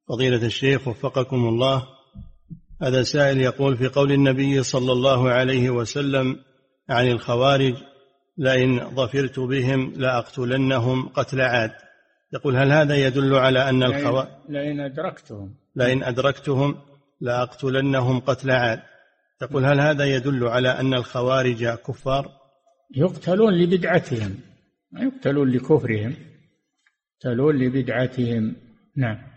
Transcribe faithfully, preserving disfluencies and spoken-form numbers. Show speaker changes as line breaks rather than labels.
فضيلة الشيخ وفقكم الله، هذا سائل يقول: في قول النبي صلى الله عليه وسلم عن الخوارج: لئن ظفرت بهم لأقتلنهم قتل عاد، يقول: هل هذا يدل على أن الخوارج
لئن أدركتهم
لئن أدركتهم لأقتلنهم قتل عاد، يقول: هل هذا يدل على أن الخوارج كفار؟
يقتلون لبدعتهم، يقتلون لكفرهم، يقتلون لبدعتهم. نعم.